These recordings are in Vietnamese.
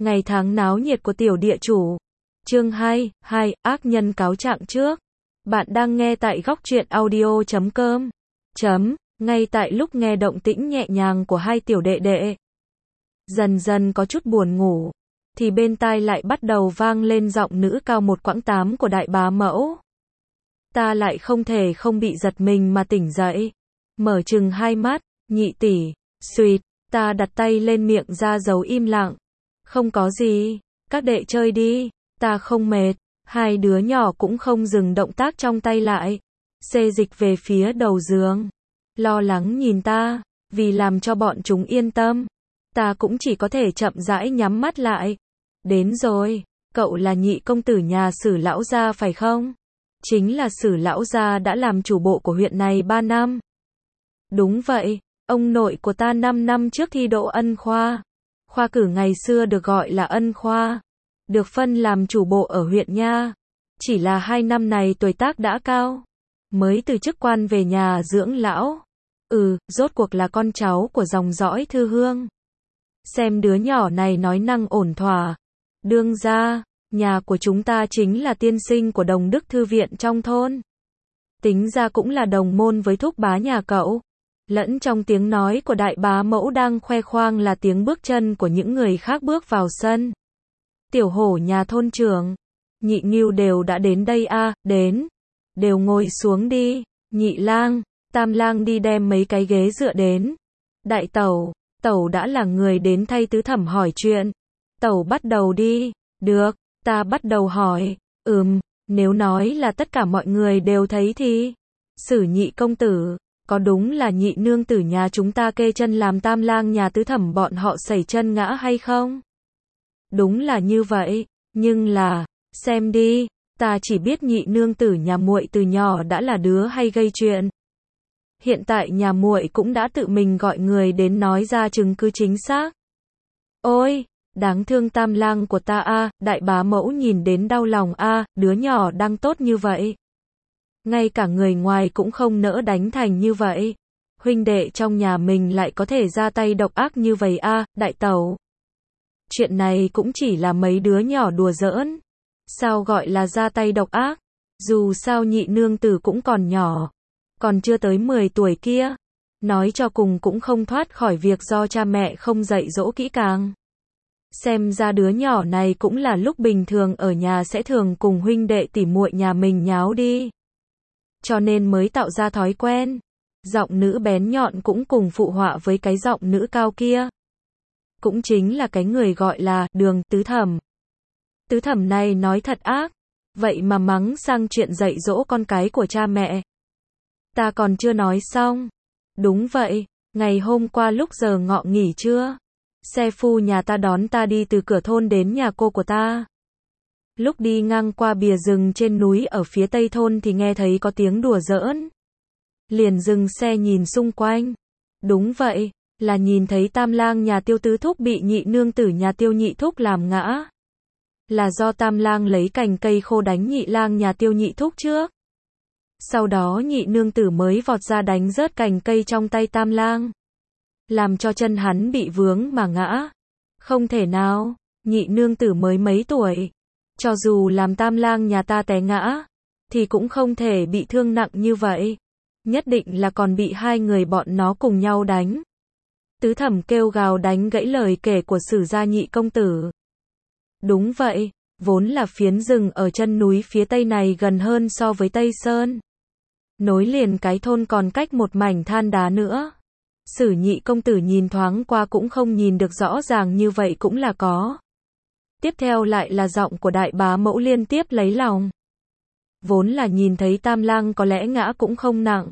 Ngày tháng náo nhiệt của tiểu địa chủ. Chương 2, ác nhân cáo trạng trước. Bạn đang nghe tại góc truyện audio.com. Ngay tại lúc nghe động tĩnh nhẹ nhàng của hai tiểu đệ đệ, dần dần có chút buồn ngủ, thì bên tai lại bắt đầu vang lên giọng nữ cao một quãng tám của đại bá mẫu. Ta lại không thể không bị giật mình mà tỉnh dậy. Mở chừng hai mắt, nhị tỷ, suýt, ta đặt tay lên miệng ra dấu im lặng. Không có gì, các đệ chơi đi, ta không mệt. Hai đứa nhỏ cũng không dừng động tác trong tay lại, xê dịch về phía đầu giường, lo lắng nhìn ta. Vì làm cho bọn chúng yên tâm, ta cũng chỉ có thể chậm rãi nhắm mắt lại. Đến rồi, cậu là nhị công tử nhà Sử lão gia phải không? Chính là Sử lão gia đã làm chủ bộ của huyện này 3 năm. Đúng vậy, ông nội của ta 5 năm trước thi đỗ ân khoa. Khoa cử ngày xưa được gọi là ân khoa, được phân làm chủ bộ ở huyện nha. Chỉ là 2 năm này tuổi tác đã cao, mới từ chức quan về nhà dưỡng lão. Rốt cuộc là con cháu của dòng dõi Thư Hương. Xem đứa nhỏ này nói năng ổn thỏa. Đương ra, nhà của chúng ta chính là tiên sinh của Đồng Đức Thư viện trong thôn. Tính ra cũng là đồng môn với thúc bá nhà cậu. Lẫn trong tiếng nói của đại bá mẫu đang khoe khoang là tiếng bước chân của những người khác bước vào sân. Tiểu hổ nhà thôn trưởng, nhị Ngưu đều đã đến đây à? Đến. Đều ngồi xuống đi. Nhị lang, tam lang đi đem mấy cái ghế dựa đến. Đại tẩu, tẩu đã là người đến thay tứ thẩm hỏi chuyện. Tẩu bắt đầu đi. Được, ta bắt đầu hỏi. Nếu nói là tất cả mọi người đều thấy thì Sử nhị công tử, có đúng là nhị nương tử nhà chúng ta kê chân làm tam lang nhà tứ thẩm bọn họ sẩy chân ngã hay không? Đúng là như vậy, nhưng là, xem đi, ta chỉ biết nhị nương tử nhà muội từ nhỏ đã là đứa hay gây chuyện. Hiện tại nhà muội cũng đã tự mình gọi người đến nói ra chứng cứ chính xác. Ôi, đáng thương tam lang của ta a, đại bá mẫu nhìn đến đau lòng a, đứa nhỏ đang tốt như vậy. Ngay cả người ngoài cũng không nỡ đánh thành như vậy. Huynh đệ trong nhà mình lại có thể ra tay độc ác như vậy a, đại tẩu. Chuyện này cũng chỉ là mấy đứa nhỏ đùa giỡn. Sao gọi là ra tay độc ác? Dù sao nhị nương tử cũng còn nhỏ, còn chưa tới 10 tuổi kia. Nói cho cùng cũng không thoát khỏi việc do cha mẹ không dạy dỗ kỹ càng. Xem ra đứa nhỏ này cũng là lúc bình thường ở nhà sẽ thường cùng huynh đệ tỉ muội nhà mình nháo đi. Cho nên mới tạo ra thói quen. Giọng nữ bén nhọn cũng cùng phụ họa với cái giọng nữ cao kia. Cũng chính là cái người gọi là Đường tứ thẩm. Tứ thẩm này nói thật ác, vậy mà mắng sang chuyện dạy dỗ con cái của cha mẹ. Ta còn chưa nói xong. Đúng vậy, ngày hôm qua lúc giờ ngọ nghỉ trưa, xe phu nhà ta đón ta đi từ cửa thôn đến nhà cô của ta. Lúc đi ngang qua bìa rừng trên núi ở phía tây thôn thì nghe thấy có tiếng đùa giỡn. Liền dừng xe nhìn xung quanh. Đúng vậy, là nhìn thấy tam lang nhà Tiêu tứ thúc bị nhị nương tử nhà Tiêu nhị thúc làm ngã. Là do tam lang lấy cành cây khô đánh nhị lang nhà Tiêu nhị thúc trước. Sau đó nhị nương tử mới vọt ra đánh rớt cành cây trong tay tam lang, làm cho chân hắn bị vướng mà ngã. Không thể nào, nhị nương tử mới mấy tuổi. Cho dù làm tam lang nhà ta té ngã, thì cũng không thể bị thương nặng như vậy. Nhất định là còn bị hai người bọn nó cùng nhau đánh. Tứ thẩm kêu gào đánh gãy lời kể của Sử gia nhị công tử. Đúng vậy, vốn là phiến rừng ở chân núi phía tây này gần hơn so với Tây Sơn. Nối liền cái thôn còn cách một mảnh than đá nữa. Sử nhị công tử nhìn thoáng qua cũng không nhìn được rõ ràng như vậy cũng là có. Tiếp theo lại là giọng của đại bá mẫu liên tiếp lấy lòng. Vốn là nhìn thấy tam lang có lẽ ngã cũng không nặng.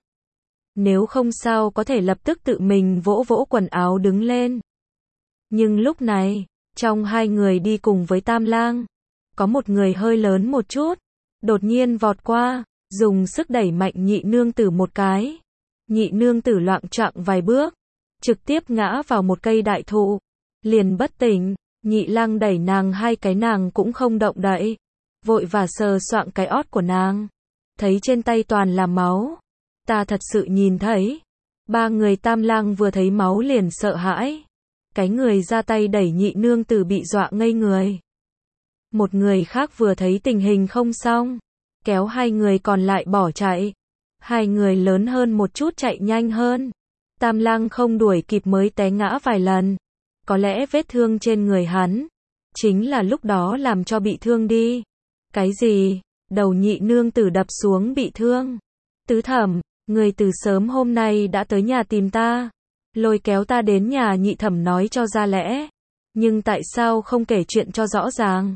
Nếu không sao có thể lập tức tự mình vỗ vỗ quần áo đứng lên. Nhưng lúc này, trong hai người đi cùng với tam lang, có một người hơi lớn một chút, đột nhiên vọt qua, dùng sức đẩy mạnh nhị nương tử một cái. Nhị nương tử loạng choạng vài bước, trực tiếp ngã vào một cây đại thụ, liền bất tỉnh. Nhị lang đẩy nàng hai cái nàng cũng không động đậy, vội và sờ soạng cái ót của nàng, thấy trên tay toàn là máu. Ta thật sự nhìn thấy. Ba người tam lang vừa thấy máu liền sợ hãi, Cái người ra tay đẩy nhị nương tử bị dọa ngây người. Một người khác vừa thấy tình hình không xong, kéo hai người còn lại bỏ chạy. Hai người lớn hơn một chút chạy nhanh hơn. Tam Lang không đuổi kịp mới té ngã vài lần. Có lẽ vết thương trên người hắn chính là lúc đó làm cho bị thương đi. Cái gì? Đầu nhị nương tử đập xuống bị thương. Tứ Thẩm, người từ sớm hôm nay đã tới nhà tìm ta, lôi kéo ta đến nhà nhị thẩm nói cho ra lẽ. Nhưng tại sao không kể chuyện cho rõ ràng?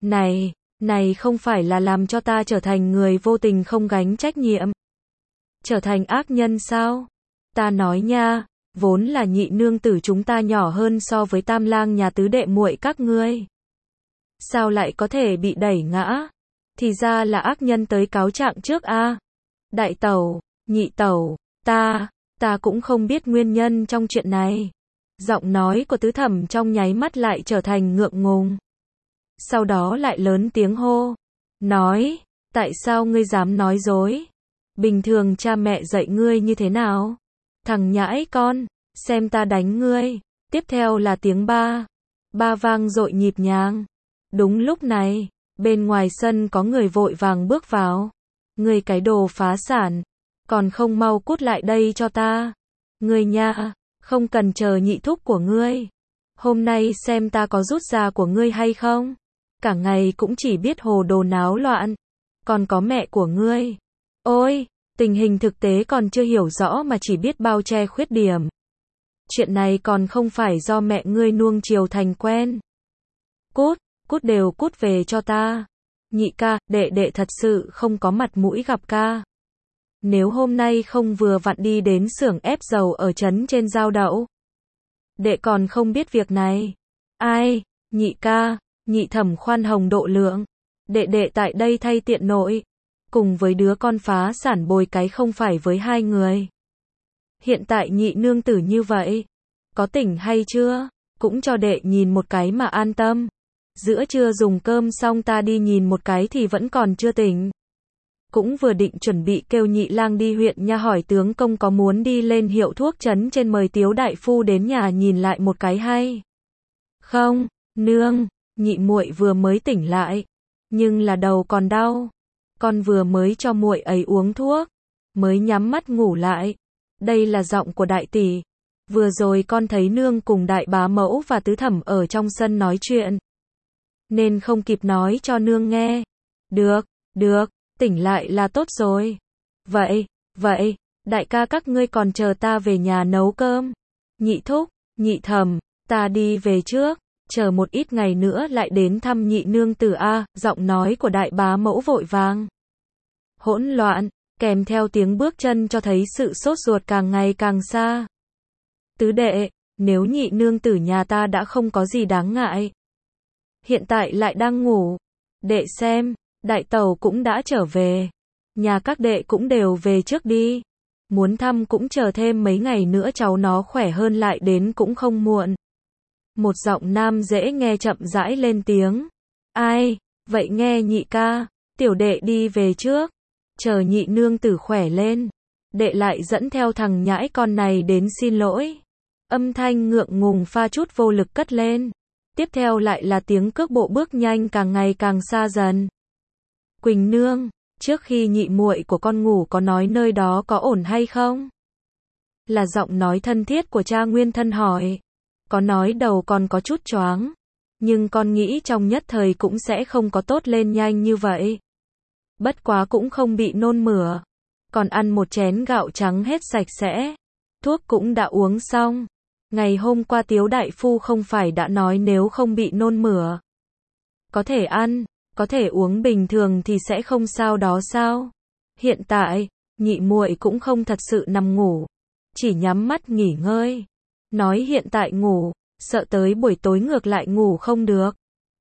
Này không phải là làm cho ta trở thành người vô tình không gánh trách nhiệm, trở thành ác nhân sao? Ta nói nha, vốn là nhị nương tử chúng ta nhỏ hơn so với Tam Lang nhà tứ đệ muội các ngươi. Sao lại có thể bị đẩy ngã? Thì ra là ác nhân tới cáo trạng trước a. Đại tẩu, nhị tẩu, ta cũng không biết nguyên nhân trong chuyện này. Giọng nói của Tứ Thẩm trong nháy mắt lại trở thành ngượng ngùng. Sau đó lại lớn tiếng hô. Nói, tại sao ngươi dám nói dối? Bình thường cha mẹ dạy ngươi như thế nào? Thằng nhãi con, xem ta đánh ngươi. Tiếp theo là tiếng ba vang dội nhịp nhàng. Đúng lúc này, bên ngoài sân có người vội vàng bước vào. Ngươi cái đồ phá sản, còn không mau cút lại đây cho ta. Ngươi nha, không cần chờ nhị thúc của ngươi. Hôm nay xem ta có rút ra của ngươi hay không. Cả ngày cũng chỉ biết hồ đồ náo loạn. Còn có mẹ của ngươi. Ôi, tình hình thực tế còn chưa hiểu rõ mà chỉ biết bao che khuyết điểm. Chuyện này còn không phải do mẹ ngươi nuông chiều thành quen. Cút đều cút về cho ta. Nhị ca, đệ thật sự không có mặt mũi gặp ca. Nếu hôm nay không vừa vặn đi đến xưởng ép dầu ở trấn trên Giao Đậu, đệ còn không biết việc này. Ai, nhị ca, nhị thẩm khoan hồng độ lượng. Đệ tại đây thay tiện nội. Cùng với đứa con phá sản bồi cái không phải với hai người. Hiện tại nhị nương tử như vậy, có tỉnh hay chưa? Cũng cho đệ nhìn một cái mà an tâm. Giữa trưa dùng cơm xong ta đi nhìn một cái thì vẫn còn chưa tỉnh. Cũng vừa định chuẩn bị kêu nhị lang đi huyện nha hỏi tướng công có muốn đi lên hiệu thuốc trấn trên mời Tiếu đại phu đến nhà nhìn lại một cái hay. Không, nương, nhị muội vừa mới tỉnh lại, nhưng là đầu còn đau. Con vừa mới cho muội ấy uống thuốc, mới nhắm mắt ngủ lại. Đây là giọng của đại tỷ. Vừa rồi con thấy nương cùng đại bá mẫu và tứ thẩm ở trong sân nói chuyện, nên không kịp nói cho nương nghe. Được, tỉnh lại là tốt rồi. Vậy, đại ca các ngươi còn chờ ta về nhà nấu cơm. Nhị thúc, nhị thẩm, ta đi về trước, chờ một ít ngày nữa lại đến thăm nhị nương tử a. Giọng nói của đại bá mẫu vội vàng, hỗn loạn, kèm theo tiếng bước chân cho thấy sự sốt ruột càng ngày càng xa. Tứ đệ, nếu nhị nương tử nhà ta đã không có gì đáng ngại, hiện tại lại đang ngủ, đệ xem, đại tẩu cũng đã trở về, nhà các đệ cũng đều về trước đi. Muốn thăm cũng chờ thêm mấy ngày nữa cháu nó khỏe hơn lại đến cũng không muộn. Một giọng nam dễ nghe chậm rãi lên tiếng. Ai, vậy nghe nhị ca, tiểu đệ đi về trước, chờ nhị nương tử khỏe lên, đệ lại dẫn theo thằng nhãi con này đến xin lỗi. Âm thanh ngượng ngùng pha chút vô lực cất lên. Tiếp theo lại là tiếng cước bộ bước nhanh càng ngày càng xa dần. Quỳnh nương, trước khi nhị muội của con ngủ có nói nơi đó có ổn hay không? Là giọng nói thân thiết của cha nguyên thân hỏi. Có nói đầu còn có chút choáng, nhưng con nghĩ trong nhất thời cũng sẽ không có tốt lên nhanh như vậy. Bất quá cũng không bị nôn mửa, còn ăn một chén gạo trắng hết sạch sẽ. Thuốc cũng đã uống xong. Ngày hôm qua Tiếu đại phu không phải đã nói nếu không bị nôn mửa, có thể ăn, có thể uống bình thường thì sẽ không sao đó sao? Hiện tại, nhị muội cũng không thật sự nằm ngủ, chỉ nhắm mắt nghỉ ngơi. Nói hiện tại ngủ, sợ tới buổi tối ngược lại ngủ không được.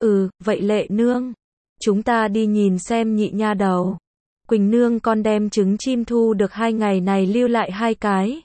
Vậy Lệ nương, chúng ta đi nhìn xem nhị nha đầu. Quỳnh nương con đem trứng chim thu được 2 ngày này lưu lại 2 cái.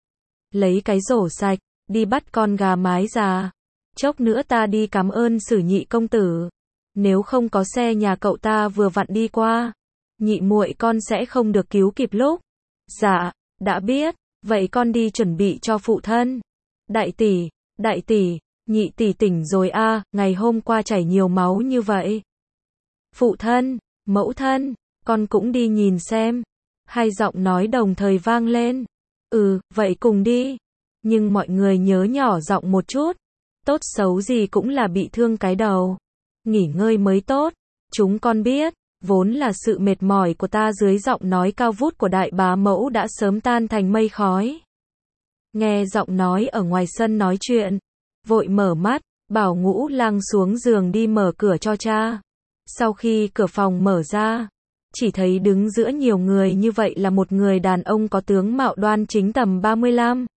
Lấy cái rổ sạch, đi bắt con gà mái già. Chốc nữa ta đi cảm ơn Sử nhị công tử. Nếu không có xe nhà cậu ta vừa vặn đi qua, nhị muội con sẽ không được cứu kịp lúc. Dạ, đã biết, vậy con đi chuẩn bị cho phụ thân. Đại tỷ, Nhị tỷ tỉnh rồi a, ngày hôm qua chảy nhiều máu như vậy. Phụ thân, mẫu thân, con cũng đi nhìn xem. Hai giọng nói đồng thời vang lên. Vậy cùng đi. Nhưng mọi người nhớ nhỏ giọng một chút. Tốt xấu gì cũng là bị thương cái đầu. Nghỉ ngơi mới tốt. Chúng con biết, vốn là sự mệt mỏi của ta dưới giọng nói cao vút của đại bá mẫu đã sớm tan thành mây khói. Nghe giọng nói ở ngoài sân nói chuyện. Vội mở mắt, bảo Ngũ Lang xuống giường đi mở cửa cho cha. Sau khi cửa phòng mở ra, chỉ thấy đứng giữa nhiều người như vậy là một người đàn ông có tướng mạo đoan chính tầm 35,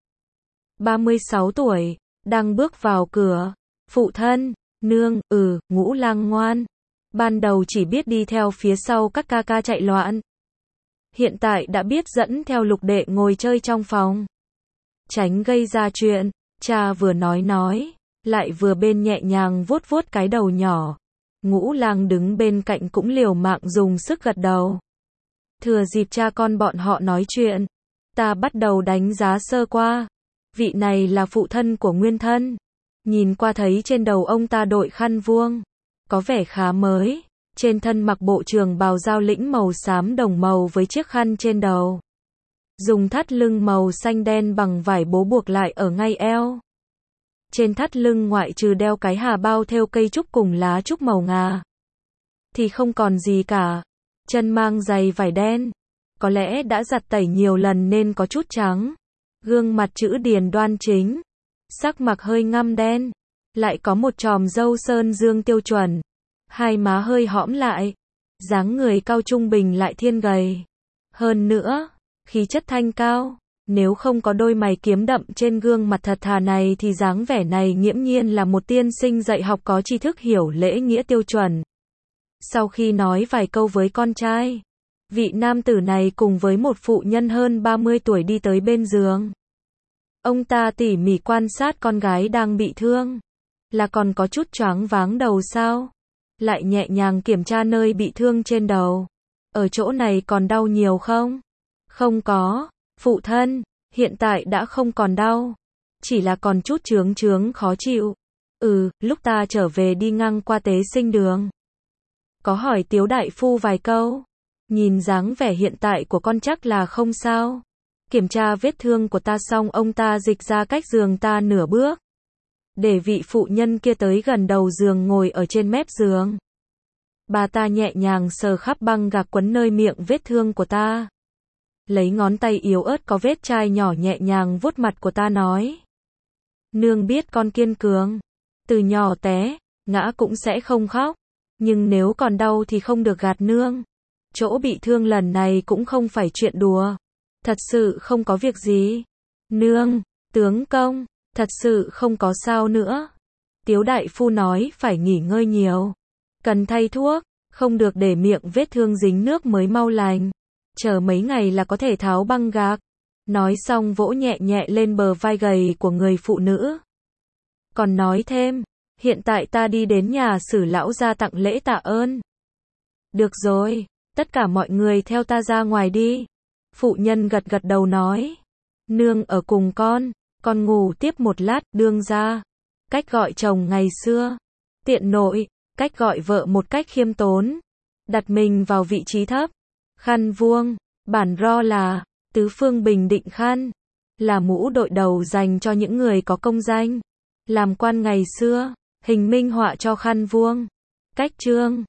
36 tuổi, đang bước vào cửa. Phụ thân, nương, Ngũ Lang ngoan. Ban đầu chỉ biết đi theo phía sau các ca ca chạy loạn. Hiện tại đã biết dẫn theo Lục đệ ngồi chơi trong phòng. Tránh gây ra chuyện, cha vừa nói, lại vừa bên nhẹ nhàng vuốt vuốt cái đầu nhỏ. Ngũ Lang đứng bên cạnh cũng liều mạng dùng sức gật đầu. Thừa dịp cha con bọn họ nói chuyện, ta bắt đầu đánh giá sơ qua. Vị này là phụ thân của Nguyên Thân. Nhìn qua thấy trên đầu ông ta đội khăn vuông, có vẻ khá mới. Trên thân mặc bộ trường bào giao lĩnh màu xám đồng màu với chiếc khăn trên đầu. Dùng thắt lưng màu xanh đen bằng vải bố buộc lại ở ngay eo. Trên thắt lưng ngoại trừ đeo cái hà bao thêu cây trúc cùng lá trúc màu ngà, thì không còn gì cả. Chân mang giày vải đen. Có lẽ đã giặt tẩy nhiều lần nên có chút trắng. Gương mặt chữ điền đoan chính. Sắc mặt hơi ngăm đen. Lại có một chòm râu sơn dương tiêu chuẩn. Hai má hơi hõm lại. Dáng người cao trung bình lại thiên gầy. Hơn nữa, khí chất thanh cao. Nếu không có đôi mày kiếm đậm trên gương mặt thật thà này thì dáng vẻ này nghiễm nhiên là một tiên sinh dạy học có tri thức hiểu lễ nghĩa tiêu chuẩn. Sau khi nói vài câu với con trai, vị nam tử này cùng với một phụ nhân hơn 30 tuổi đi tới bên giường. Ông ta tỉ mỉ quan sát con gái đang bị thương. Là còn có chút choáng váng đầu sao? Lại nhẹ nhàng kiểm tra nơi bị thương trên đầu. Ở chỗ này còn đau nhiều không? Không có. Phụ thân, hiện tại đã không còn đau. Chỉ là còn chút chướng khó chịu. Lúc ta trở về đi ngang qua tế sinh đường. Có hỏi Tiếu đại phu vài câu. Nhìn dáng vẻ hiện tại của con chắc là không sao. Kiểm tra vết thương của ta xong ông ta dịch ra cách giường ta nửa bước. Để vị phụ nhân kia tới gần đầu giường ngồi ở trên mép giường. Bà ta nhẹ nhàng sờ khắp băng gạc quấn nơi miệng vết thương của ta. Lấy ngón tay yếu ớt có vết chai nhỏ nhẹ nhàng vuốt mặt của ta nói. Nương biết con kiên cường. Từ nhỏ té, ngã cũng sẽ không khóc. Nhưng nếu còn đau thì không được gạt nương. Chỗ bị thương lần này cũng không phải chuyện đùa. Thật sự không có việc gì. Nương, tướng công, thật sự không có sao nữa. Tiếu đại phu nói phải nghỉ ngơi nhiều. Cần thay thuốc, không được để miệng vết thương dính nước mới mau lành. Chờ mấy ngày là có thể tháo băng gạc. Nói xong vỗ nhẹ nhẹ lên bờ vai gầy của người phụ nữ. Còn nói thêm, hiện tại ta đi đến nhà Sử lão gia tặng lễ tạ ơn. Được rồi, tất cả mọi người theo ta ra ngoài đi. Phụ nhân gật gật đầu nói. Nương ở cùng con ngủ tiếp một lát, đương gia. Cách gọi chồng ngày xưa. Tiện nội, cách gọi vợ một cách khiêm tốn. Đặt mình vào vị trí thấp. Khăn vuông, bản ro là tứ phương bình định khăn, là mũ đội đầu dành cho những người có công danh. Làm quan ngày xưa, hình minh họa cho khăn vuông. Cách chương